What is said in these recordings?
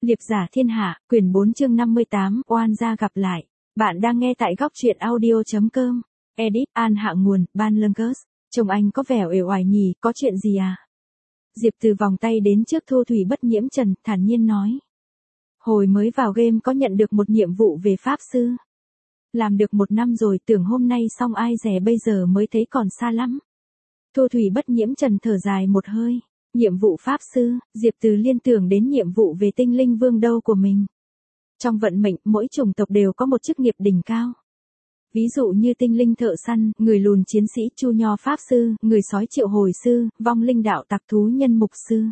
Liệp giả thiên hạ, quyển 4 chương 58, oan gia gặp lại. Bạn đang nghe tại góc truyện audio.com. Edit, An hạ nguồn, Ban Lương-cớt. Chồng anh có vẻ uể oải nhỉ, có chuyện gì à? Diệp Từ vòng tay đến trước Thu Thủy Bất Nhiễm Trần, thản nhiên nói. Hồi mới vào game có nhận được một nhiệm vụ về Pháp Sư. Làm được 1 năm rồi, tưởng hôm nay xong ai dè bây giờ mới thấy còn xa lắm. Thu Thủy Bất Nhiễm Trần thở dài một hơi. Nhiệm vụ Pháp Sư, Diệp Từ liên tưởng đến nhiệm vụ về tinh linh vương đâu của mình. Trong vận mệnh, mỗi chủng tộc đều có một chức nghiệp đỉnh cao. Ví dụ như tinh linh thợ săn, người lùn chiến sĩ chu nho Pháp Sư, người sói triệu hồi sư, vong linh đạo tặc thú nhân mục sư.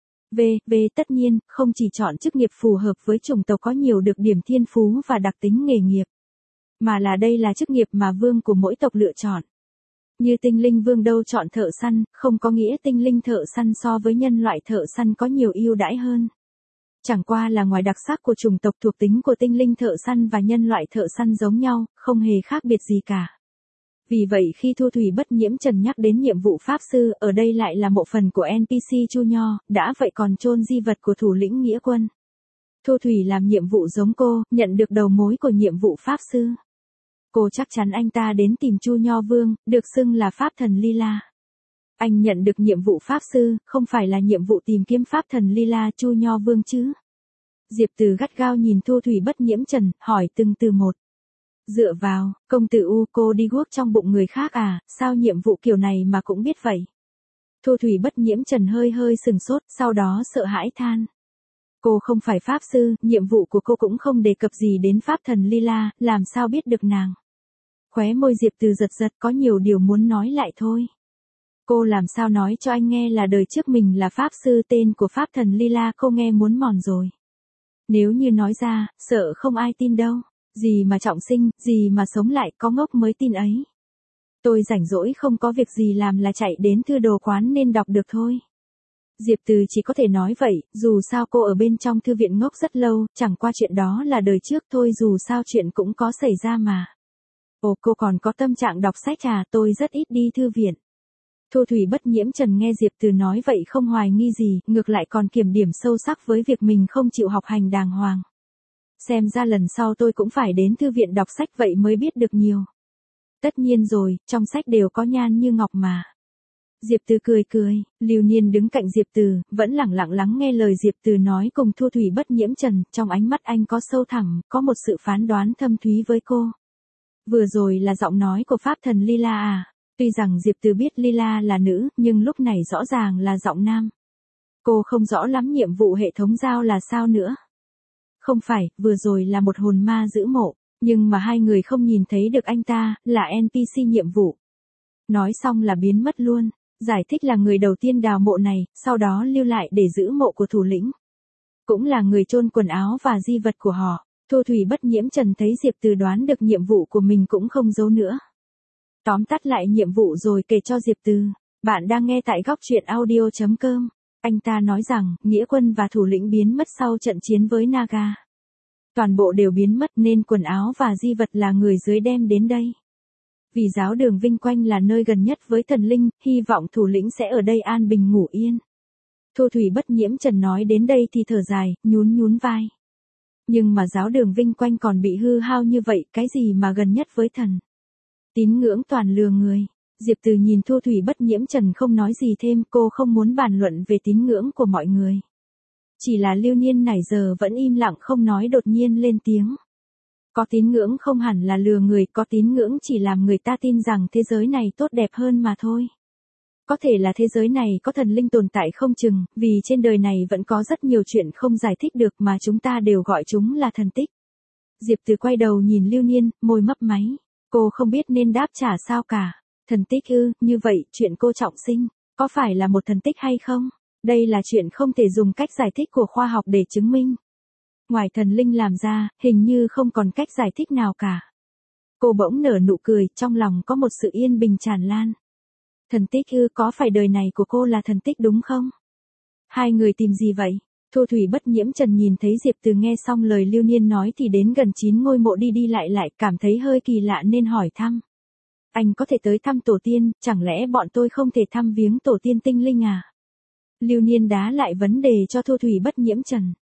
Tất nhiên, không chỉ chọn chức nghiệp phù hợp với chủng tộc có nhiều được điểm thiên phú và đặc tính nghề nghiệp. Mà là đây là chức nghiệp mà vương của mỗi tộc lựa chọn. Như tinh linh vương đâu chọn thợ săn, không có nghĩa tinh linh thợ săn so với nhân loại thợ săn có nhiều ưu đãi hơn. Chẳng qua là ngoài đặc sắc của chủng tộc thuộc tính của tinh linh thợ săn và nhân loại thợ săn giống nhau, không hề khác biệt gì cả. Vì vậy khi Thu Thủy Bất Nhiễm Trần nhắc đến nhiệm vụ Pháp Sư, ở đây lại là một phần của NPC Chu Nho, đã vậy còn chôn di vật của thủ lĩnh nghĩa quân. Thu Thủy làm nhiệm vụ giống cô, nhận được đầu mối của nhiệm vụ Pháp Sư. Cô chắc chắn anh ta đến tìm Chu Nho Vương, được xưng là Pháp Thần Lila. Anh nhận được nhiệm vụ Pháp Sư, không phải là nhiệm vụ tìm kiếm Pháp Thần Lila Chu Nho Vương chứ? Diệp Từ gắt gao nhìn Thu Thủy Bất Nhiễm Trần, hỏi từng từ một. Dựa vào, công tử U cô đi guốc trong bụng người khác à, sao nhiệm vụ kiểu này mà cũng biết vậy? Thu Thủy Bất Nhiễm Trần hơi sừng sốt, sau đó sợ hãi than. Cô không phải Pháp Sư, nhiệm vụ của cô cũng không đề cập gì đến Pháp Thần Lila, làm sao biết được nàng? Khóe môi Diệp Từ giật có nhiều điều muốn nói lại thôi. Cô làm sao nói cho anh nghe là đời trước mình là Pháp Sư tên của Pháp Thần Lila cô nghe muốn mòn rồi. Nếu như nói ra, sợ không ai tin đâu. Gì mà trọng sinh, gì mà sống lại có ngốc mới tin ấy. Tôi rảnh rỗi không có việc gì làm là chạy đến thư đồ quán nên đọc được thôi. Diệp Từ chỉ có thể nói vậy, dù sao cô ở bên trong thư viện ngốc rất lâu, chẳng qua chuyện đó là đời trước thôi dù sao chuyện cũng có xảy ra mà. Ồ cô còn có tâm trạng đọc sách à, tôi rất ít đi thư viện. Thu Thủy Bất Nhiễm Trần nghe Diệp Từ nói vậy không hoài nghi gì, ngược lại còn kiểm điểm sâu sắc với việc mình không chịu học hành đàng hoàng. Xem ra lần sau tôi cũng phải đến thư viện đọc sách vậy mới biết được nhiều. Tất nhiên rồi, trong sách đều có nhan như ngọc mà. Diệp Từ cười, Lưu Niên đứng cạnh Diệp Từ, vẫn lẳng lặng lắng nghe lời Diệp Từ nói cùng Thu Thủy Bất Nhiễm Trần, trong ánh mắt anh có sâu thẳm, có một sự phán đoán thâm thúy với cô. Vừa rồi là giọng nói của Pháp Thần Lila à? Tuy rằng Diệp Từ biết Lila là nữ, nhưng lúc này rõ ràng là giọng nam. Cô không rõ lắm nhiệm vụ hệ thống giao là sao nữa. Không phải, vừa rồi là một hồn ma giữ mộ, nhưng mà hai người không nhìn thấy được anh ta, là NPC nhiệm vụ. Nói xong là biến mất luôn, giải thích là người đầu tiên đào mộ này, sau đó lưu lại để giữ mộ của thủ lĩnh. Cũng là người chôn quần áo và di vật của họ. Thu Thủy Bất Nhiễm Trần thấy Diệp Từ đoán được nhiệm vụ của mình cũng không giấu nữa. Tóm tắt lại nhiệm vụ rồi kể cho Diệp Từ. Bạn đang nghe tại góc truyện audio.com. Anh ta nói rằng, nghĩa quân và thủ lĩnh biến mất sau trận chiến với Naga. Toàn bộ đều biến mất nên quần áo và di vật là người dưới đem đến đây. Vì giáo đường Vinh Quanh là nơi gần nhất với thần linh, hy vọng thủ lĩnh sẽ ở đây an bình ngủ yên. Thu Thủy Bất Nhiễm Trần nói đến đây thì thở dài, nhún vai. Nhưng mà giáo đường Vinh Quanh còn bị hư hao như vậy, cái gì mà gần nhất với thần? Tín ngưỡng toàn lừa người. Diệp Từ nhìn Thu Thủy Bất Nhiễm Trần không nói gì thêm, cô không muốn bàn luận về tín ngưỡng của mọi người. Chỉ là Lưu Niên nãy giờ vẫn im lặng không nói đột nhiên lên tiếng. Có tín ngưỡng không hẳn là lừa người, có tín ngưỡng chỉ làm người ta tin rằng thế giới này tốt đẹp hơn mà thôi. Có thể là thế giới này có thần linh tồn tại không chừng, vì trên đời này vẫn có rất nhiều chuyện không giải thích được mà chúng ta đều gọi chúng là thần tích. Diệp Từ quay đầu nhìn Lưu Niên, môi mấp máy. Cô không biết nên đáp trả sao cả. Thần tích ư, như vậy, chuyện cô trọng sinh, có phải là một thần tích hay không? Đây là chuyện không thể dùng cách giải thích của khoa học để chứng minh. Ngoài thần linh làm ra, hình như không còn cách giải thích nào cả. Cô bỗng nở nụ cười, trong lòng có một sự yên bình tràn lan. Thần tích ư, có phải đời này của cô là thần tích đúng không? Hai người tìm gì vậy? Thu Thủy Bất Nhiễm Trần nhìn thấy Diệp Từ nghe xong lời Lưu Niên nói thì đến gần 9 ngôi mộ đi lại, cảm thấy hơi kỳ lạ nên hỏi thăm. Anh có thể tới thăm tổ tiên, chẳng lẽ bọn tôi không thể thăm viếng tổ tiên tinh linh à? Lưu Niên đá lại vấn đề cho Thu Thủy Bất Nhiễm Trần.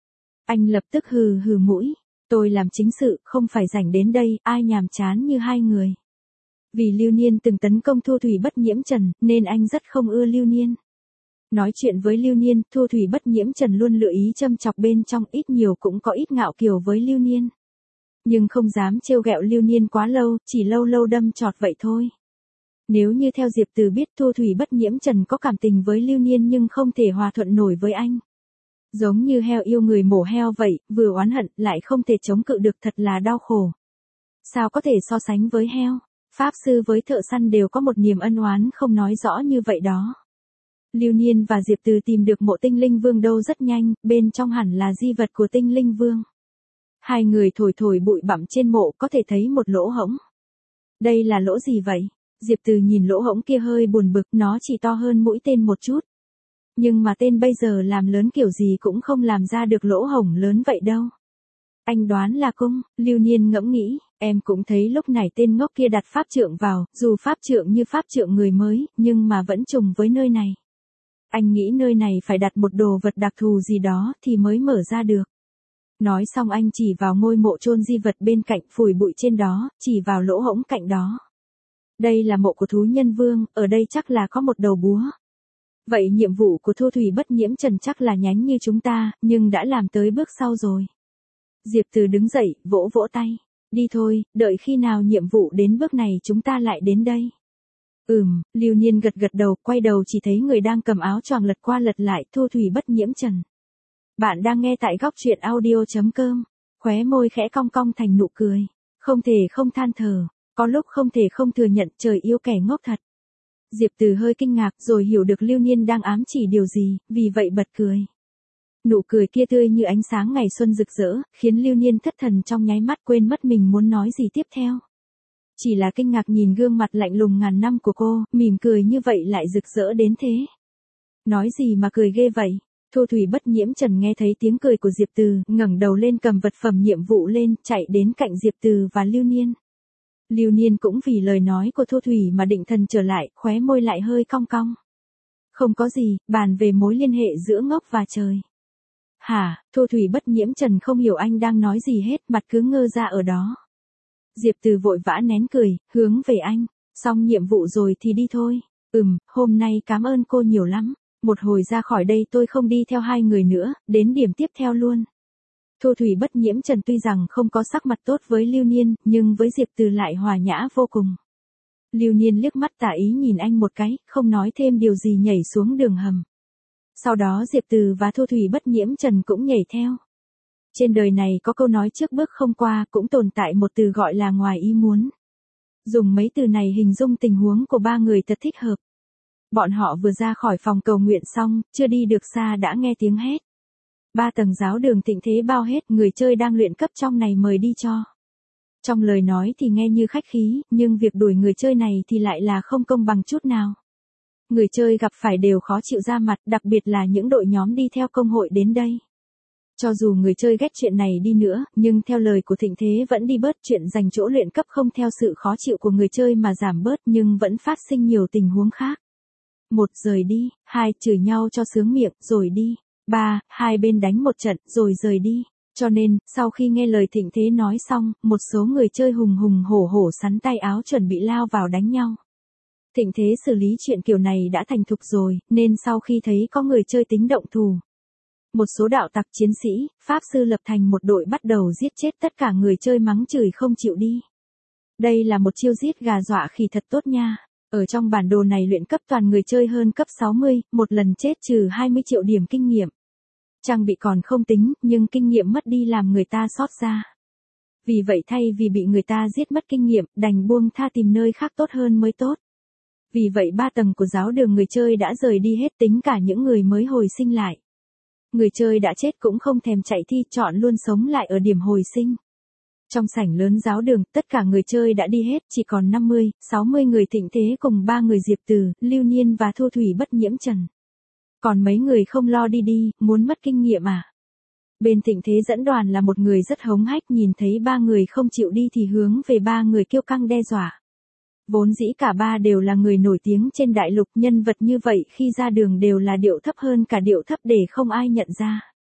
Anh lập tức hừ hừ mũi. Tôi làm chính sự, không phải rảnh đến đây, ai nhàm chán như hai người. Vì Lưu Niên từng tấn công Thu Thủy Bất Nhiễm Trần, nên anh rất không ưa Lưu Niên. Nói chuyện với Lưu Niên, Thu Thủy Bất Nhiễm Trần luôn lựa ý châm chọc bên trong, ít nhiều cũng có ít ngạo kiều với Lưu Niên. Nhưng không dám trêu ghẹo Lưu Niên quá lâu, chỉ lâu lâu đâm chọt vậy thôi. Nếu như theo Diệp Từ biết Thu Thủy Bất Nhiễm Trần có cảm tình với Lưu Niên nhưng không thể hòa thuận nổi với anh. Giống như heo yêu người mổ heo vậy, vừa oán hận lại không thể chống cự được, thật là đau khổ. Sao có thể so sánh với heo? Pháp sư với thợ săn đều có một niềm ân oán không nói rõ như vậy đó. Lưu Niên và Diệp Từ tìm được mộ Tinh Linh Vương đâu rất nhanh, bên trong hẳn là di vật của Tinh Linh Vương. Hai người thổi thổi bụi bặm trên mộ có thể thấy một lỗ hổng. Đây là lỗ gì vậy? Diệp Từ nhìn lỗ hổng kia hơi buồn bực, nó chỉ to hơn mũi tên một chút. Nhưng mà tên bây giờ làm lớn kiểu gì cũng không làm ra được lỗ hổng lớn vậy đâu. Anh đoán là cung, Lưu Niên ngẫm nghĩ, em cũng thấy lúc này tên ngốc kia đặt pháp trượng vào, dù pháp trượng như pháp trượng người mới, nhưng mà vẫn trùng với nơi này. Anh nghĩ nơi này phải đặt một đồ vật đặc thù gì đó thì mới mở ra được. Nói xong anh chỉ vào ngôi mộ chôn di vật bên cạnh, phủi bụi trên đó, chỉ vào lỗ hổng cạnh đó. Đây là mộ của thú nhân vương, ở đây chắc là có một đầu búa. Vậy nhiệm vụ của Thu Thủy Bất Nhiễm Trần chắc là nhánh như chúng ta, nhưng đã làm tới bước sau rồi. Diệp Từ đứng dậy, vỗ vỗ tay. Đi thôi, đợi khi nào nhiệm vụ đến bước này chúng ta lại đến đây. Lưu Niên gật gật đầu, quay đầu chỉ thấy người đang cầm áo choàng lật qua lật lại, Thu Thủy Bất Nhiễm Trần. Bạn đang nghe tại góc truyện audio.com. Khóe môi khẽ cong cong thành nụ cười. Không thể không than thở, có lúc không thể không thừa nhận trời yêu kẻ ngốc thật. Diệp Từ hơi kinh ngạc rồi hiểu được Lưu Niên đang ám chỉ điều gì, vì vậy bật cười. Nụ cười kia tươi như ánh sáng ngày xuân rực rỡ, khiến Lưu Niên thất thần trong nháy mắt, quên mất mình muốn nói gì tiếp theo. Chỉ là kinh ngạc nhìn gương mặt lạnh lùng ngàn năm của cô, mỉm cười như vậy lại rực rỡ đến thế. Nói gì mà cười ghê vậy? Thu Thủy Bất Nhiễm Trần nghe thấy tiếng cười của Diệp Từ, ngẩng đầu lên cầm vật phẩm nhiệm vụ lên, chạy đến cạnh Diệp Từ và Lưu Niên. Lưu Niên cũng vì lời nói của Thu Thủy mà định thần trở lại, khóe môi lại hơi cong cong. Không có gì, bàn về mối liên hệ giữa ngốc và trời. Hả? Thu Thủy Bất Nhiễm Trần không hiểu anh đang nói gì hết, mặt cứ ngơ ra ở đó. Diệp Từ vội vã nén cười, hướng về anh. Xong nhiệm vụ rồi thì đi thôi. Hôm nay cảm ơn cô nhiều lắm. Một hồi ra khỏi đây tôi không đi theo hai người nữa, đến điểm tiếp theo luôn. Thu Thủy Bất Nhiễm Trần tuy rằng không có sắc mặt tốt với Lưu Niên, nhưng với Diệp Từ lại hòa nhã vô cùng. Lưu Niên liếc mắt tà ý nhìn anh một cái, không nói thêm điều gì nhảy xuống đường hầm. Sau đó Diệp Từ và Thu Thủy Bất Nhiễm Trần cũng nhảy theo. Trên đời này có câu nói trước bước không qua, cũng tồn tại một từ gọi là ngoài ý muốn. Dùng mấy từ này hình dung tình huống của ba người thật thích hợp. Bọn họ vừa ra khỏi phòng cầu nguyện xong, chưa đi được xa đã nghe tiếng hét. 3 tầng giáo đường thịnh thế bao hết, người chơi đang luyện cấp trong này mời đi cho. Trong lời nói thì nghe như khách khí, nhưng việc đuổi người chơi này thì lại là không công bằng chút nào. Người chơi gặp phải đều khó chịu ra mặt, đặc biệt là những đội nhóm đi theo công hội đến đây. Cho dù người chơi ghét chuyện này đi nữa, nhưng theo lời của thịnh thế vẫn đi bớt, chuyện dành chỗ luyện cấp không theo sự khó chịu của người chơi mà giảm bớt, nhưng vẫn phát sinh nhiều tình huống khác. 1. Rời đi. 2. Chửi nhau cho sướng miệng, rồi đi. 3. Hai bên đánh một trận, rồi rời đi. Cho nên, sau khi nghe lời thịnh thế nói xong, một số người chơi hùng hùng hổ hổ sắn tay áo chuẩn bị lao vào đánh nhau. Thịnh thế xử lý chuyện kiểu này đã thành thục rồi, nên sau khi thấy có người chơi tính động thủ. Một số đạo tặc chiến sĩ, pháp sư lập thành một đội bắt đầu giết chết tất cả người chơi mắng chửi không chịu đi. Đây là một chiêu giết gà dọa khỉ thật tốt nha. Ở trong bản đồ này luyện cấp toàn người chơi hơn cấp 60, một lần chết trừ 20 triệu điểm kinh nghiệm. Trang bị còn không tính, nhưng kinh nghiệm mất đi làm người ta xót ra. Vì vậy thay vì bị người ta giết mất kinh nghiệm, đành buông tha tìm nơi khác tốt hơn mới tốt. Vì vậy 3 tầng của giáo đường người chơi đã rời đi hết, tính cả những người mới hồi sinh lại. Người chơi đã chết cũng không thèm chạy thi, chọn luôn sống lại ở điểm hồi sinh. Trong sảnh lớn giáo đường, tất cả người chơi đã đi hết, chỉ còn 50, 60 người thịnh thế cùng 3 người Diệp Từ, Lưu Niên và Thu Thủy Bất Nhiễm Trần. Còn mấy người không lo đi, muốn mất kinh nghiệm à? Bên thịnh thế dẫn đoàn là một người rất hống hách, nhìn thấy 3 người không chịu đi thì hướng về 3 người kiêu căng đe dọa. Vốn dĩ cả 3 đều là người nổi tiếng trên đại lục, nhân vật như vậy khi ra đường đều là điệu thấp hơn cả điệu thấp để không ai nhận ra.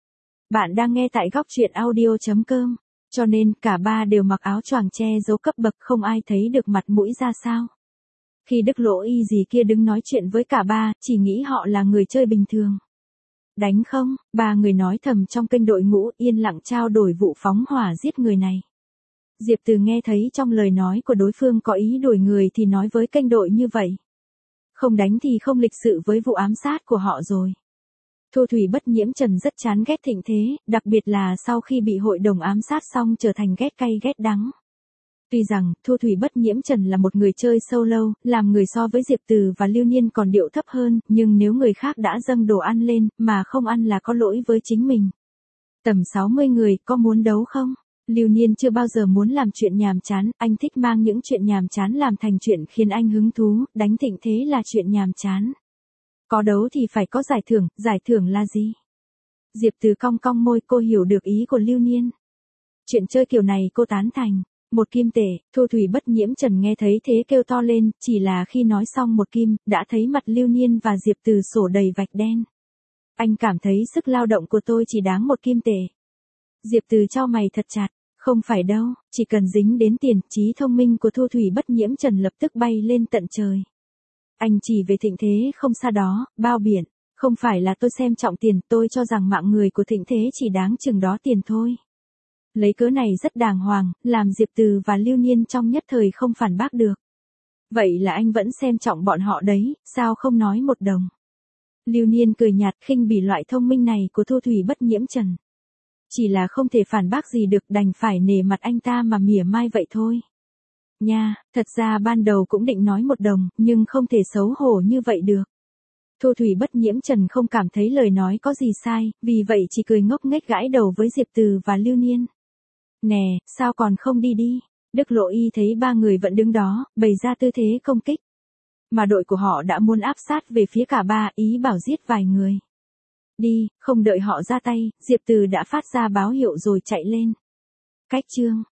Bạn đang nghe tại góc truyện audio.com. Cho nên cả ba đều mặc áo choàng che giấu cấp bậc, không ai thấy được mặt mũi ra sao. Khi Đức Lỗ Y gì kia đứng nói chuyện với cả ba, chỉ nghĩ họ là người chơi bình thường. Đánh không? Ba người nói thầm trong kênh đội ngũ, yên lặng trao đổi vụ phóng hỏa giết người này. Diệp Từ nghe thấy trong lời nói của đối phương có ý đuổi người thì nói với kênh đội như vậy. Không đánh thì không lịch sự với vụ ám sát của họ rồi. Thu Thủy Bất Nhiễm Trần rất chán ghét Thịnh Thế, đặc biệt là sau khi bị hội đồng ám sát xong trở thành ghét cay ghét đắng. Tuy rằng, Thu Thủy Bất Nhiễm Trần là một người chơi solo, làm người so với Diệp Từ và Lưu Niên còn điệu thấp hơn, nhưng nếu người khác đã dâng đồ ăn lên, mà không ăn là có lỗi với chính mình. Tầm 60 người, có muốn đấu không? Lưu Niên chưa bao giờ muốn làm chuyện nhàm chán, anh thích mang những chuyện nhàm chán làm thành chuyện khiến anh hứng thú, đánh Thịnh Thế là chuyện nhàm chán. Có đấu thì phải có giải thưởng là gì? Diệp Từ cong cong môi, cô hiểu được ý của Lưu Niên. Chuyện chơi kiểu này cô tán thành. 1 kim tệ, Thu Thủy Bất Nhiễm Trần nghe thấy thế kêu to lên, chỉ là khi nói xong 1 kim, đã thấy mặt Lưu Niên và Diệp Từ sổ đầy vạch đen. Anh cảm thấy sức lao động của tôi chỉ đáng 1 kim tệ. Diệp Từ chau mày thật chặt, không phải đâu, chỉ cần dính đến tiền, trí thông minh của Thu Thủy Bất Nhiễm Trần lập tức bay lên tận trời. Anh chỉ về Thịnh Thế không xa đó, bao biển, không phải là tôi xem trọng tiền, tôi cho rằng mạng người của Thịnh Thế chỉ đáng chừng đó tiền thôi. Lấy cớ này rất đàng hoàng, làm Diệp Từ và Lưu Niên trong nhất thời không phản bác được. Vậy là anh vẫn xem trọng bọn họ đấy, sao không nói 1 đồng. Lưu Niên cười nhạt khinh bỉ loại thông minh này của Thu Thủy Bất Nhiễm Trần. Chỉ là không thể phản bác gì được, đành phải nể mặt anh ta mà mỉa mai vậy thôi. Nha, thật ra ban đầu cũng định nói 1 đồng, nhưng không thể xấu hổ như vậy được. Thu Thủy Bất Nhiễm Trần không cảm thấy lời nói có gì sai, vì vậy chỉ cười ngốc nghếch gãi đầu với Diệp Từ và Lưu Niên. Nè, sao còn không đi đi? Đức Lộ Y thấy 3 người vẫn đứng đó, bày ra tư thế công kích. Mà đội của họ đã muốn áp sát về phía cả ba, ý bảo giết vài người. Đi, không đợi họ ra tay, Diệp Từ đã phát ra báo hiệu rồi chạy lên. Cách chương